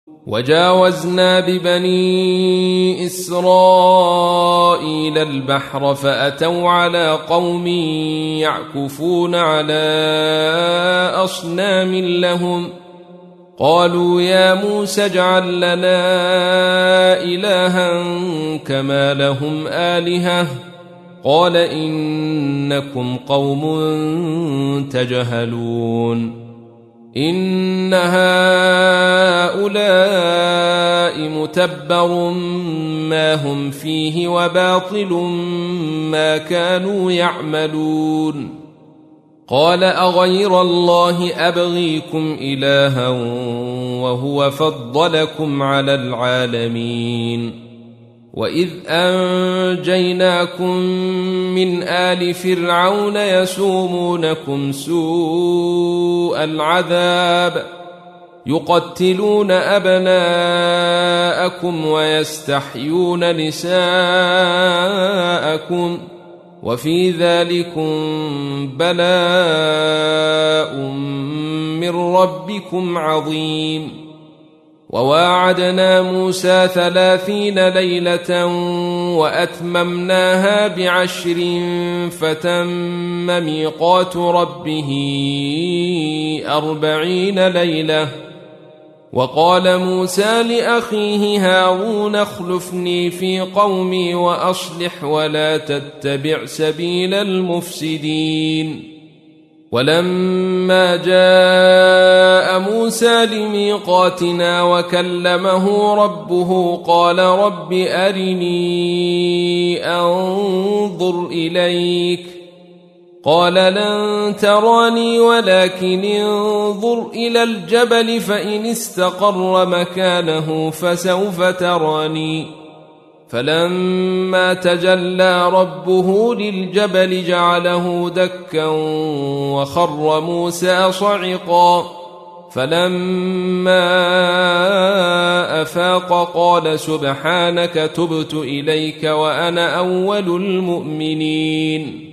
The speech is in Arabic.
وجاوزنا ببني إسرائيل البحر فأتوا على قوم يعكفون على أصنام لهم قالوا يا موسى اجعل لنا إلها كما لهم آلهة قال إنكم قوم تجهلون إن هؤلاء متبر ما هم فيه وباطل ما كانوا يعملون قال أغير الله أبغيكم إلها وهو فضلكم على العالمين وإذ أنجيناكم من آل فرعون يسومونكم سوء العذاب يقتلون أبناءكم ويستحيون نساءكم وفي ذلكم بلاء من ربكم عظيم وواعدنا موسى 30 ليلة وأتممناها ب10 فتم ميقات ربه 40 ليلة وقال موسى لأخيه هارون اخلفني في قومي وأصلح ولا تتبع سبيل المفسدين ولما جاء موسى لميقاتنا وكلمه ربه قال رب أرني أنظر إليك قال لن تراني ولكن انظر إلى الجبل فإن استقر مكانه فسوف تراني فلما تجلى ربه للجبل جعله دكا وخر موسى صعقا فلما أفاق قال سبحانك تبت إليك وأنا أول المؤمنين